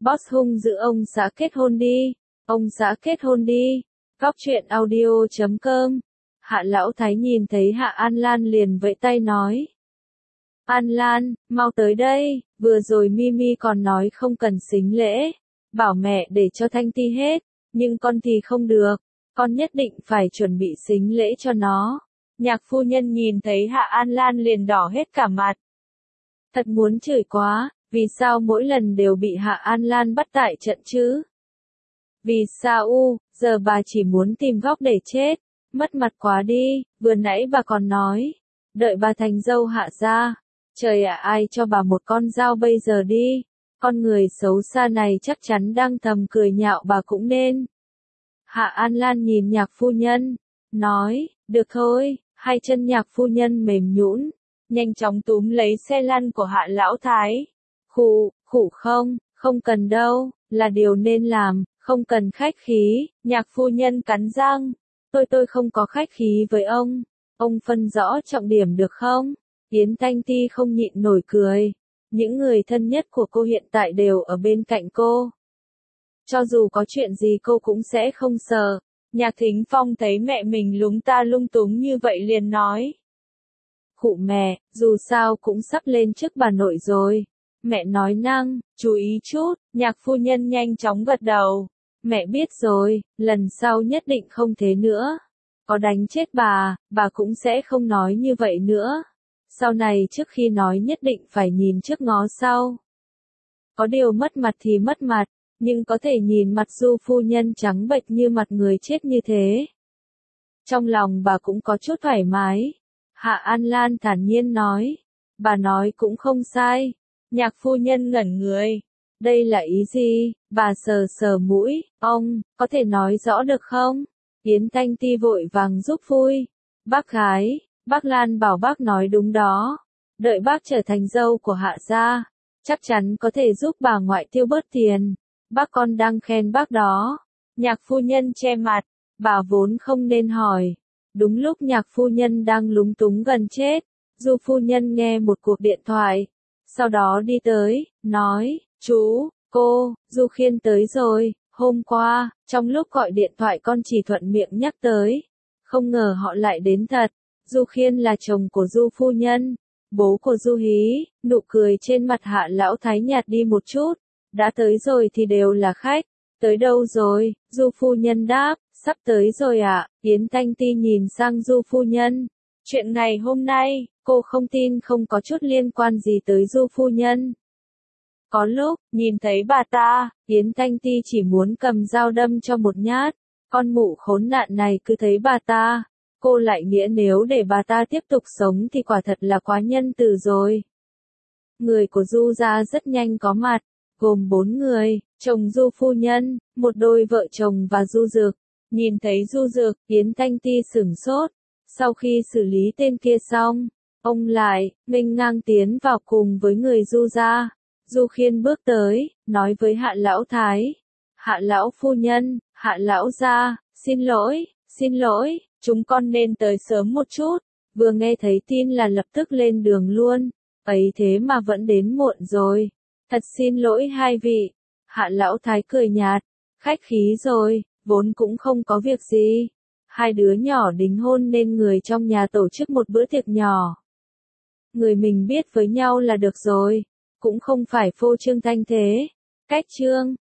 Boss hung dữ ông xã kết hôn đi. Ông xã kết hôn đi. Góc truyện audio.com. Hạ Lão Thái nhìn thấy Hạ An Lan liền vẫy tay nói. An Lan, mau tới đây, vừa rồi Mimi còn nói không cần xính lễ. Bảo mẹ để cho Thanh Ti hết, nhưng con thì không được. Con nhất định phải chuẩn bị xính lễ cho nó. Nhạc phu nhân nhìn thấy Hạ An Lan liền đỏ hết cả mặt. Thật muốn chửi quá, vì sao mỗi lần đều bị Hạ An Lan bắt tại trận chứ? Vì sao giờ bà chỉ muốn tìm góc để chết, mất mặt quá đi, vừa nãy bà còn nói, đợi bà thành dâu Hạ gia. Trời ạ, ai cho bà một con dao bây giờ đi, con người xấu xa này chắc chắn đang thầm cười nhạo bà cũng nên. Hạ An Lan nhìn nhạc phu nhân, nói, được thôi, hai chân nhạc phu nhân mềm nhũn, nhanh chóng túm lấy xe lăn của Hạ Lão Thái. Khụ không cần đâu, là điều nên làm, không cần khách khí, nhạc phu nhân cắn răng. Tôi không có khách khí với ông phân rõ trọng điểm được không? Yến Thanh Ti không nhịn nổi cười. Những người thân nhất của cô hiện tại đều ở bên cạnh cô. Cho dù có chuyện gì cô cũng sẽ không sợ. Nhạc Thính Phong thấy mẹ mình lúng ta lung túng như vậy liền nói. Khụ mẹ, dù sao cũng sắp lên chức bà nội rồi. Mẹ nói năng, chú ý chút, nhạc phu nhân nhanh chóng gật đầu. Mẹ biết rồi, lần sau nhất định không thế nữa. Có đánh chết bà cũng sẽ không nói như vậy nữa. Sau này trước khi nói nhất định phải nhìn trước ngó sau. Có điều mất mặt thì mất mặt, nhưng có thể nhìn mặt Du phu nhân trắng bệch như mặt người chết như thế. Trong lòng bà cũng có chút thoải mái. Hạ An Lan thản nhiên nói. Bà nói cũng không sai. Nhạc phu nhân ngẩn người. Đây là ý gì? Bà sờ sờ mũi. Ông, có thể nói rõ được không? Yến Thanh Ti vội vàng giúp vui. Bác gái, bác Lan bảo bác nói đúng đó. Đợi bác trở thành dâu của Hạ gia, chắc chắn có thể giúp bà ngoại tiêu bớt tiền. Bác con đang khen bác đó. Nhạc phu nhân che mặt. Bà vốn không nên hỏi. Đúng lúc nhạc phu nhân đang lúng túng gần chết, Du phu nhân nghe một cuộc điện thoại. Sau đó đi tới, nói, chú, cô, Du Khiên tới rồi. Hôm qua, trong lúc gọi điện thoại con chỉ thuận miệng nhắc tới. Không ngờ họ lại đến thật. Du Khiên là chồng của Du phu nhân, bố của Du Hí. Nụ cười trên mặt Hạ Lão Thái nhạt đi một chút. Đã tới rồi thì đều là khách. Tới đâu rồi? Du phu nhân đáp, sắp tới rồi ạ. Yến Thanh Ti nhìn sang Du phu nhân. Chuyện ngày hôm nay, cô không tin không có chút liên quan gì tới Du phu nhân. Có lúc, nhìn thấy bà ta, Yến Thanh Ti chỉ muốn cầm dao đâm cho một nhát. Con mụ khốn nạn này cứ thấy bà ta. Cô lại nghĩa nếu để bà ta tiếp tục sống thì quả thật là quá nhân từ rồi. Người của Du gia rất nhanh có mặt, gồm 4 người, chồng Du phu nhân, một đôi vợ chồng và Du Dược. Nhìn thấy Du Dược, Yến Thanh Ti sửng sốt. Sau khi xử lý tên kia xong, ông lại, nghênh ngang tiến vào cùng với người Du gia. Du Khiên bước tới, nói với Hạ Lão Thái. Hạ Lão phu nhân, Hạ Lão gia, xin lỗi, chúng con nên tới sớm một chút. Vừa nghe thấy tin là lập tức lên đường luôn. Ấy thế mà vẫn đến muộn rồi. Thật xin lỗi hai vị. Hạ Lão Thái cười nhạt. Khách khí rồi, vốn cũng không có việc gì. Hai đứa nhỏ đính hôn nên người trong nhà tổ chức một bữa tiệc nhỏ. Người mình biết với nhau là được rồi. Cũng không phải phô trương thanh thế. Cách trương,